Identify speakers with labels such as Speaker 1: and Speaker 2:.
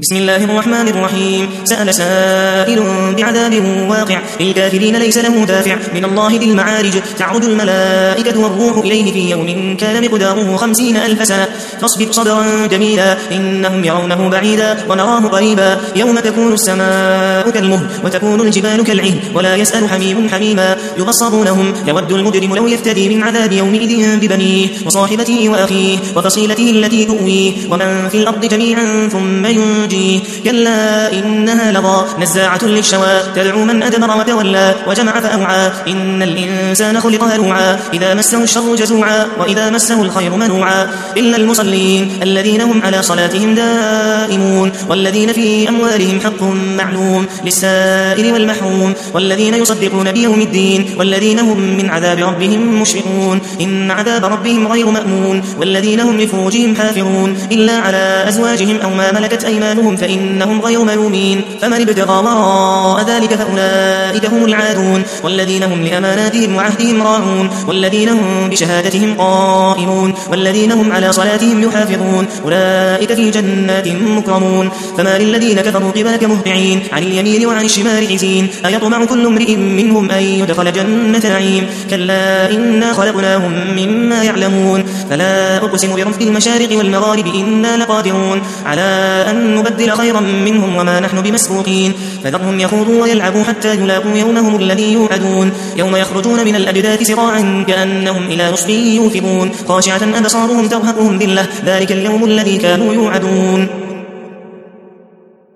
Speaker 1: بسم الله الرحمن الرحيم سأل سائل بعذاب واقع للكافرين ليس له دافع من الله ذي المعارج تعرج الملائكة والروح إليه في يوم كان مقداره 50,000 سنة فاصبر صبرا جميلا إنهم يرونه بعيدا ونراه قريبا يوم تكون السماء كالمهل وتكون الجبال كالعهن ولا يسأل حميم حميما يبصرونهم يود المجرم لو يفتدي من عذاب يومئذ ببنيه وصاحبته وأخيه وفصيلته التي تؤويه ومن في الأرض جميعا ثم ينجيه كلا إنها لظى نزاعة للشوى تدعو من أدبر وتولى وجمع فأوعى إن الإنسان خلق هلوعا إذا مسه الشر جزوعا وإذا مسه الخير منوعا إلا المصلين الذين هم على صلاتهم دائمون والذين في أموالهم حق معلوم للسائل والمحروم والذين يصدقون بيوم الدين والذين هم من عذاب ربهم مشفقون إن عذاب ربهم غير مأمون والذين هم لفروجهم حافظون إلا على أزواجهم أو ما ملكت أيمانهم فإنهم غير ملومين فمن ابتغى وراء ذلك فأولئك هم العادون والذين هم لأماناتهم وعهدهم راعون والذين هم بشهادتهم قائمون والذين هم على صلاتهم يحافظون أولئك في جنات مكرمون فما للذين كفروا قبلك مهطعين عن اليمين وعن الشمال عزين أيطمع كل امرئ منهم أن يدخل جنة نعيم كلا إنا خلقناهم مما يعلمون فلا أقسم برب المشارق والمغارب إنا لقادرون على أن نبدل خيرا منهم وما نحن بمسبوقين فذرهم يخوضوا ويلعبوا حتى يلاقوا يومهم الذي يوعدون يوم يخرجون من الأجداث سراعا كأنهم إلى نصب يوفضون خاشعة أبصارهم ترهقهم ذلة ذلك اليوم الذي كانوا يوعدون